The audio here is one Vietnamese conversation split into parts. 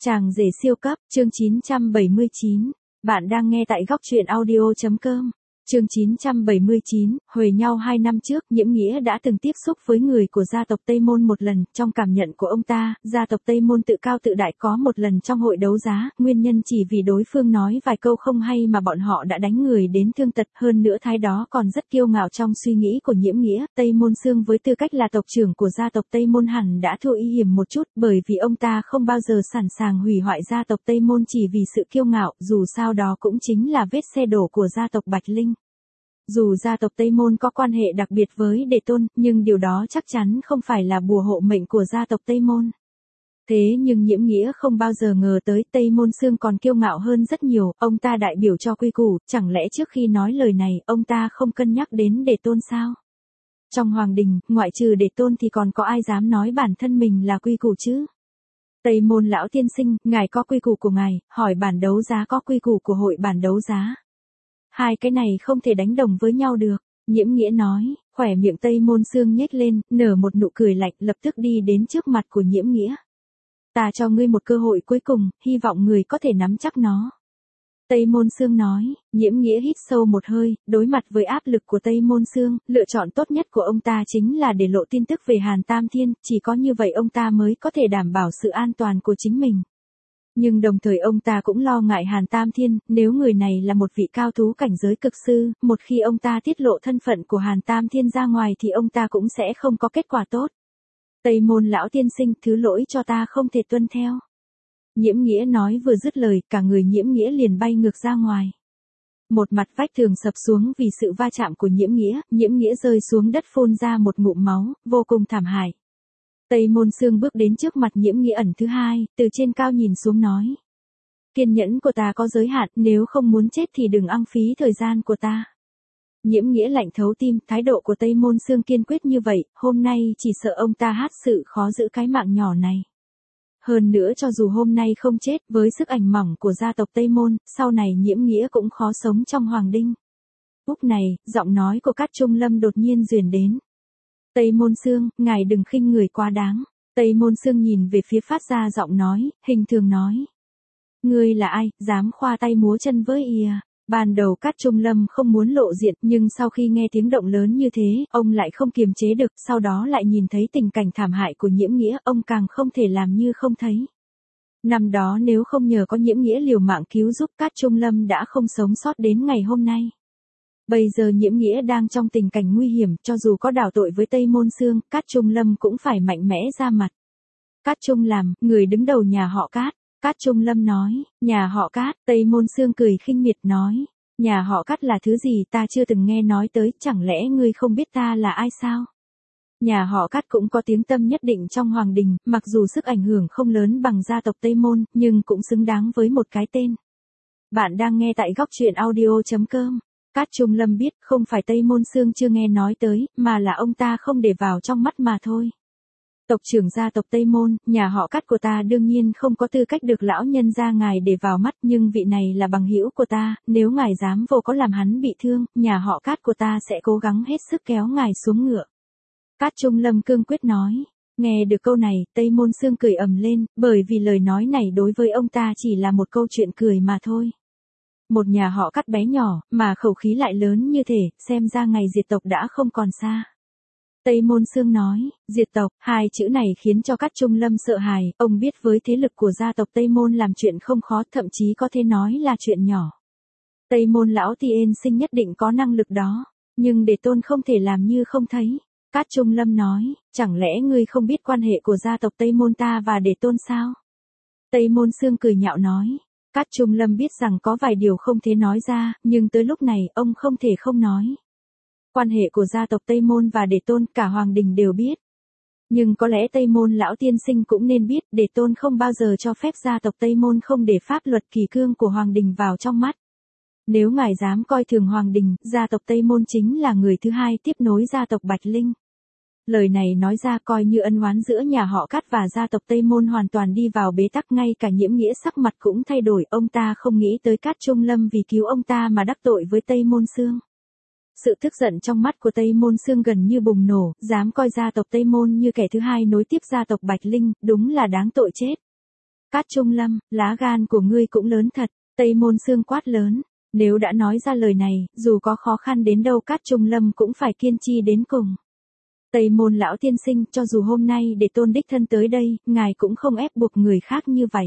Chàng rể siêu cấp, chương 979. Bạn đang nghe tại góc truyện audio.com. Chương 979, hồi nhau 2 năm trước, Nhiễm Nghĩa đã từng tiếp xúc với người của gia tộc Tây Môn một lần. Trong cảm nhận của ông ta, gia tộc Tây Môn tự cao tự đại có một lần trong hội đấu giá, nguyên nhân chỉ vì đối phương nói vài câu không hay mà bọn họ đã đánh người đến thương tật. Hơn nữa thái đó còn rất kiêu ngạo trong suy nghĩ của Nhiễm Nghĩa. Tây Môn Xương với tư cách là tộc trưởng của gia tộc Tây Môn hẳn đã thua y hiểm một chút, bởi vì ông ta không bao giờ sẵn sàng hủy hoại gia tộc Tây Môn chỉ vì sự kiêu ngạo, dù sao đó cũng chính là vết xe đổ của gia tộc Bạch Linh. Dù gia tộc Tây Môn có quan hệ đặc biệt với Đệ Tôn, nhưng điều đó chắc chắn không phải là bùa hộ mệnh của gia tộc Tây Môn. Thế nhưng Nhiễm Nghĩa không bao giờ ngờ tới Tây Môn Xương còn kiêu ngạo hơn rất nhiều, ông ta đại biểu cho quy củ, chẳng lẽ trước khi nói lời này, ông ta không cân nhắc đến Đệ Tôn sao? Trong hoàng đình, ngoại trừ Đệ Tôn thì còn có ai dám nói bản thân mình là quy củ chứ? Tây Môn lão tiên sinh, ngài có quy củ của ngài, hỏi bản đấu giá có quy củ của hội bản đấu giá. Hai cái này không thể đánh đồng với nhau được, Nhiễm Nghĩa nói, khỏe miệng Tây Môn Xương nhếch lên, nở một nụ cười lạnh, lập tức đi đến trước mặt của Nhiễm Nghĩa. Ta cho ngươi một cơ hội cuối cùng, hy vọng người có thể nắm chắc nó. Tây Môn Xương nói, Nhiễm Nghĩa hít sâu một hơi, đối mặt với áp lực của Tây Môn Xương, lựa chọn tốt nhất của ông ta chính là để lộ tin tức về Hàn Tam Thiên, chỉ có như vậy ông ta mới có thể đảm bảo sự an toàn của chính mình. Nhưng đồng thời ông ta cũng lo ngại Hàn Tam Thiên, nếu người này là một vị cao thú cảnh giới cực sư, một khi ông ta tiết lộ thân phận của Hàn Tam Thiên ra ngoài thì ông ta cũng sẽ không có kết quả tốt. Tây Môn lão tiên sinh, thứ lỗi cho ta không thể tuân theo. Nhiễm Nghĩa nói vừa dứt lời, cả người Nhiễm Nghĩa liền bay ngược ra ngoài. Một mặt vách tường sập xuống vì sự va chạm của Nhiễm Nghĩa rơi xuống đất phun ra một ngụm máu, vô cùng thảm hại. Tây Môn Xương bước đến trước mặt Nhiễm Nghĩa ẩn thứ hai, từ trên cao nhìn xuống nói. Kiên nhẫn của ta có giới hạn, nếu không muốn chết thì đừng ăng phí thời gian của ta. Nhiễm Nghĩa lạnh thấu tim, thái độ của Tây Môn Xương kiên quyết như vậy, hôm nay chỉ sợ ông ta hát sự khó giữ cái mạng nhỏ này. Hơn nữa cho dù hôm nay không chết, với sức ảnh mỏng của gia tộc Tây Môn, sau này Nhiễm Nghĩa cũng khó sống trong hoàng đinh. Lúc này, giọng nói của Cát Trung Lâm đột nhiên truyền đến. Tây Môn Xương, ngài đừng khinh người quá đáng. Tây Môn Xương nhìn về phía phát ra giọng nói, hình thường nói. Ngươi là ai, dám khoa tay múa chân với ìa. Ban đầu Cát Trung Lâm không muốn lộ diện, nhưng sau khi nghe tiếng động lớn như thế, ông lại không kiềm chế được, sau đó lại nhìn thấy tình cảnh thảm hại của Nhiễm Nghĩa, ông càng không thể làm như không thấy. Năm đó nếu không nhờ có Nhiễm Nghĩa liều mạng cứu giúp, Cát Trung Lâm đã không sống sót đến ngày hôm nay. Bây giờ Nhiễm Nghĩa đang trong tình cảnh nguy hiểm, cho dù có đảo tội với Tây Môn Xương, Cát Trung Lâm cũng phải mạnh mẽ ra mặt. Cát Trung làm, người đứng đầu nhà họ Cát. Cát Trung Lâm nói, nhà họ Cát. Tây Môn Xương cười khinh miệt nói, nhà họ Cát là thứ gì ta chưa từng nghe nói tới, chẳng lẽ ngươi không biết ta là ai sao? Nhà họ Cát cũng có tiếng tăm nhất định trong hoàng đình, mặc dù sức ảnh hưởng không lớn bằng gia tộc Tây Môn, nhưng cũng xứng đáng với một cái tên. Bạn đang nghe tại góc truyện audio.com. Cát Trung Lâm biết không phải Tây Môn Xương chưa nghe nói tới, mà là ông ta không để vào trong mắt mà thôi. Tộc trưởng gia tộc Tây Môn, nhà họ Cát của ta đương nhiên không có tư cách được lão nhân gia ngài để vào mắt, nhưng vị này là bằng hữu của ta, nếu ngài dám vô có làm hắn bị thương, nhà họ Cát của ta sẽ cố gắng hết sức kéo ngài xuống ngựa. Cát Trung Lâm cương quyết nói. Nghe được câu này, Tây Môn Xương cười ầm lên, bởi vì lời nói này đối với ông ta chỉ là một câu chuyện cười mà thôi. Một nhà họ Cát bé nhỏ, mà khẩu khí lại lớn như thế, xem ra ngày diệt tộc đã không còn xa. Tây Môn Xương nói, diệt tộc, hai chữ này khiến cho Cát Trung Lâm sợ hãi, ông biết với thế lực của gia tộc Tây Môn làm chuyện không khó, thậm chí có thể nói là chuyện nhỏ. Tây Môn lão tiên sinh nhất định có năng lực đó, nhưng Đệ Tôn không thể làm như không thấy. Cát Trung Lâm nói, chẳng lẽ ngươi không biết quan hệ của gia tộc Tây Môn ta và Đệ Tôn sao? Tây Môn Xương cười nhạo nói. Cát Trung Lâm biết rằng có vài điều không thể nói ra, nhưng tới lúc này, ông không thể không nói. Quan hệ của gia tộc Tây Môn và Đệ Tôn cả hoàng đình đều biết. Nhưng có lẽ Tây Môn lão tiên sinh cũng nên biết, Đệ Tôn không bao giờ cho phép gia tộc Tây Môn không để pháp luật kỷ cương của hoàng đình vào trong mắt. Nếu ngài dám coi thường hoàng đình, gia tộc Tây Môn chính là người thứ hai tiếp nối gia tộc Bạch Linh. Lời này nói ra coi như ân oán giữa nhà họ Cát và gia tộc Tây Môn hoàn toàn đi vào bế tắc, ngay cả Nhiễm Nghĩa sắc mặt cũng thay đổi, ông ta không nghĩ tới Cát Trung Lâm vì cứu ông ta mà đắc tội với Tây Môn Xương. Sự tức giận trong mắt của Tây Môn Xương gần như bùng nổ, dám coi gia tộc Tây Môn như kẻ thứ hai nối tiếp gia tộc Bạch Linh, đúng là đáng tội chết. Cát Trung Lâm, lá gan của ngươi cũng lớn thật, Tây Môn Xương quát lớn. Nếu đã nói ra lời này, dù có khó khăn đến đâu Cát Trung Lâm cũng phải kiên trì đến cùng. Tây Môn lão tiên sinh, cho dù hôm nay để tôn đích thân tới đây, ngài cũng không ép buộc người khác như vậy.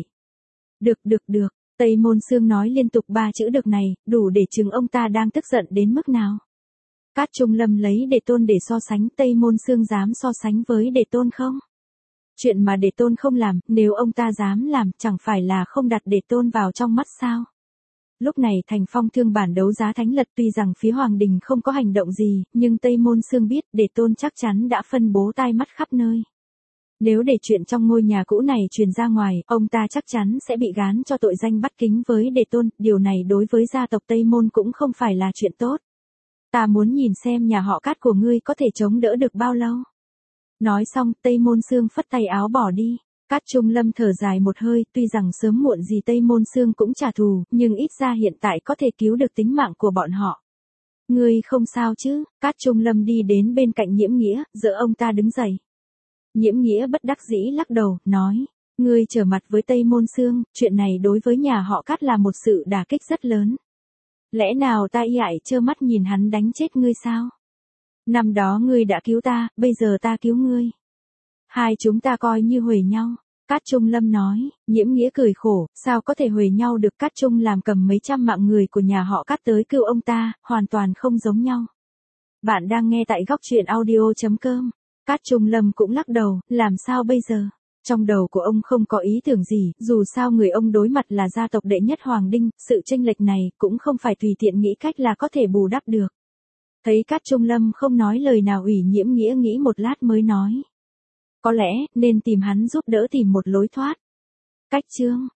Được. Tây Môn Xương nói liên tục 3 chữ được này, đủ để chứng ông ta đang tức giận đến mức nào. Cát Trung Lâm lấy Đề Tôn để so sánh, Tây Môn Xương dám so sánh với Đề Tôn không? Chuyện mà Đề Tôn không làm, nếu ông ta dám làm, chẳng phải là không đặt Đề Tôn vào trong mắt sao? Lúc này thành phong thương bản đấu giá thánh lật, tuy rằng phía Hoàng Đình không có hành động gì, nhưng Tây Môn Xương biết Đề Tôn chắc chắn đã phân bố tai mắt khắp nơi. Nếu để chuyện trong ngôi nhà cũ này truyền ra ngoài, ông ta chắc chắn sẽ bị gán cho tội danh bắt kính với Đề Tôn, điều này đối với gia tộc Tây Môn cũng không phải là chuyện tốt. Ta muốn nhìn xem nhà họ Cát của ngươi có thể chống đỡ được bao lâu. Nói xong, Tây Môn Xương phất tay áo bỏ đi. Cát Trung Lâm thở dài một hơi, tuy rằng sớm muộn gì Tây Môn Xương cũng trả thù, nhưng ít ra hiện tại có thể cứu được tính mạng của bọn họ. Ngươi không sao chứ? Cát Trung Lâm đi đến bên cạnh Nhiễm Nghĩa, dỡ ông ta đứng dậy. Nhiễm Nghĩa bất đắc dĩ lắc đầu, nói, ngươi trở mặt với Tây Môn Xương, chuyện này đối với nhà họ Cát là một sự đả kích rất lớn. Lẽ nào ta y ải trơ mắt nhìn hắn đánh chết ngươi sao? Năm đó ngươi đã cứu ta, bây giờ ta cứu ngươi. Hai chúng ta coi như huề nhau. Cát Trung Lâm nói. Nhiễm Nghĩa cười khổ, sao có thể huề nhau được. Cát Trung làm cầm mấy trăm mạng người của nhà họ Cát tới cứu ông ta, hoàn toàn không giống nhau. Bạn đang nghe tại góc truyện audio.com. Cát Trung Lâm cũng lắc đầu, làm sao bây giờ? Trong đầu của ông không có ý tưởng gì, dù sao người ông đối mặt là gia tộc đệ nhất Hoàng Đinh, sự chênh lệch này cũng không phải tùy tiện nghĩ cách là có thể bù đắp được. Thấy Cát Trung Lâm không nói lời nào, Ủy Nhiễm Nghĩa nghĩ một lát mới nói. Có lẽ, nên tìm hắn giúp đỡ tìm một lối thoát. Cách chương